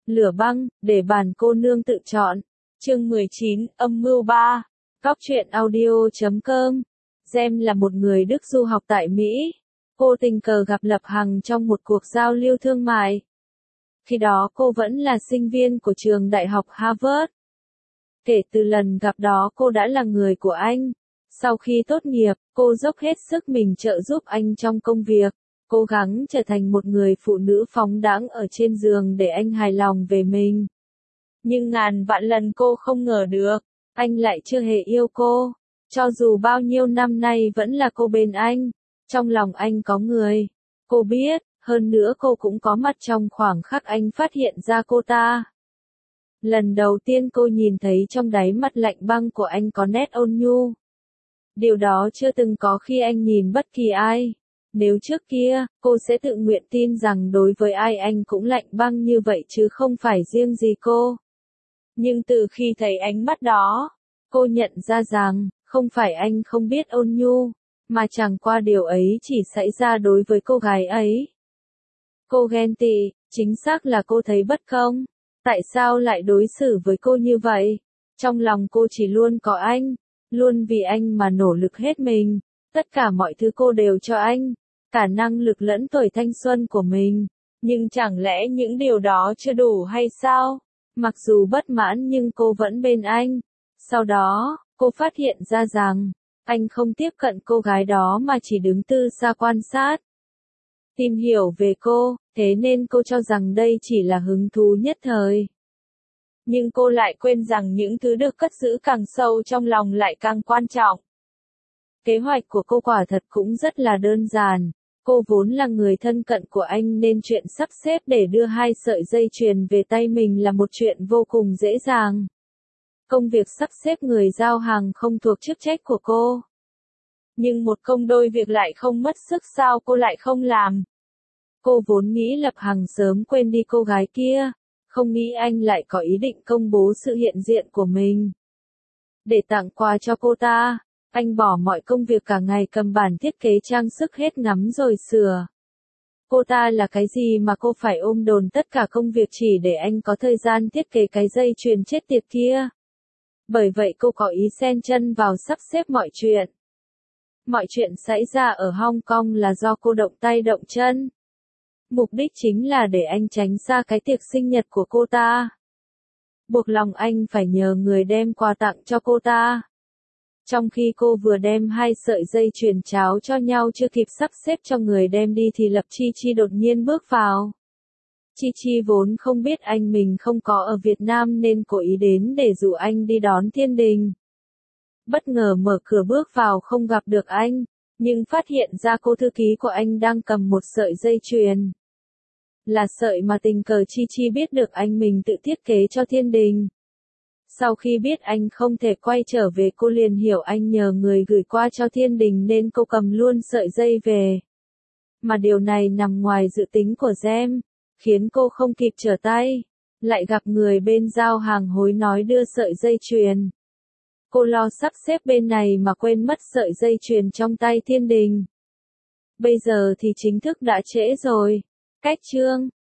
Lửa băng, để bản cô nương tự chọn. Chương 19, âm mưu 3. Góc truyện audio.com. Gem là một người Đức du học tại Mỹ. Cô tình cờ gặp Lập Hằng trong một cuộc giao lưu thương mại. Khi đó cô vẫn là sinh viên của trường đại học Harvard. Kể từ lần gặp đó cô đã là người của anh. Sau khi tốt nghiệp, cô dốc hết sức mình trợ giúp anh trong công việc, cố gắng trở thành một người phụ nữ phóng đãng ở trên giường để anh hài lòng về mình. Nhưng ngàn vạn lần cô không ngờ được, anh lại chưa hề yêu cô. Cho dù bao nhiêu năm nay vẫn là cô bên anh, trong lòng anh có người. Cô biết, hơn nữa cô cũng có mặt trong khoảng khắc anh phát hiện ra cô ta. Lần đầu tiên cô nhìn thấy trong đáy mắt lạnh băng của anh có nét ôn nhu. Điều đó chưa từng có khi anh nhìn bất kỳ ai. Nếu trước kia, cô sẽ tự nguyện tin rằng đối với ai anh cũng lạnh băng như vậy chứ không phải riêng gì cô. Nhưng từ khi thấy ánh mắt đó, cô nhận ra rằng, không phải anh không biết ôn nhu, mà chẳng qua điều ấy chỉ xảy ra đối với cô gái ấy. Cô ghen tị, chính xác là cô thấy bất công. Tại sao lại đối xử với cô như vậy? Trong lòng cô chỉ luôn có anh, luôn vì anh mà nỗ lực hết mình. Tất cả mọi thứ cô đều cho anh, cả năng lực lẫn tuổi thanh xuân của mình. Nhưng chẳng lẽ những điều đó chưa đủ hay sao? Mặc dù bất mãn nhưng cô vẫn bên anh. Sau đó, cô phát hiện ra rằng, anh không tiếp cận cô gái đó mà chỉ đứng từ xa quan sát. Tìm hiểu về cô, thế nên cô cho rằng đây chỉ là hứng thú nhất thời. Nhưng cô lại quên rằng những thứ được cất giữ càng sâu trong lòng lại càng quan trọng. Kế hoạch của cô quả thật cũng rất là đơn giản. Cô vốn là người thân cận của anh nên chuyện sắp xếp để đưa hai sợi dây chuyền về tay mình là một chuyện vô cùng dễ dàng. Công việc sắp xếp người giao hàng không thuộc chức trách của cô. Nhưng một công đôi việc lại không mất sức sao cô lại không làm. Cô vốn nghĩ Lập Hằng sớm quên đi cô gái kia, không nghĩ anh lại có ý định công bố sự hiện diện của mình. Để tặng quà cho cô ta, anh bỏ mọi công việc cả ngày cầm bản thiết kế trang sức hết ngắm rồi sửa. Cô ta là cái gì mà cô phải ôm đồn tất cả công việc chỉ để anh có thời gian thiết kế cái dây chuyền chết tiệt kia. Bởi vậy cô có ý xen chân vào sắp xếp mọi chuyện. Mọi chuyện xảy ra ở Hong Kong là do cô động tay động chân. Mục đích chính là để anh tránh xa cái tiệc sinh nhật của cô ta. Buộc lòng anh phải nhờ người đem quà tặng cho cô ta. Trong khi cô vừa đem hai sợi dây chuyền cháo cho nhau chưa kịp sắp xếp cho người đem đi thì Lập Chi Chi đột nhiên bước vào. Chi Chi vốn không biết anh mình không có ở Việt Nam nên cố ý đến để dụ anh đi đón Thiên Đình. Bất ngờ mở cửa bước vào không gặp được anh, nhưng phát hiện ra cô thư ký của anh đang cầm một sợi dây chuyền. Là sợi mà tình cờ Chi Chi biết được anh mình tự thiết kế cho Thiên Đình. Sau khi biết anh không thể quay trở về cô liền hiểu anh nhờ người gửi qua cho Thiên Đình nên cô cầm luôn sợi dây về. Mà điều này nằm ngoài dự tính của Gem, khiến cô không kịp trở tay. Lại gặp người bên giao hàng hối nói đưa sợi dây chuyền. Cô lo sắp xếp bên này mà quên mất sợi dây chuyền trong tay Thiên Đình. Bây giờ thì chính thức đã trễ rồi. Cách chương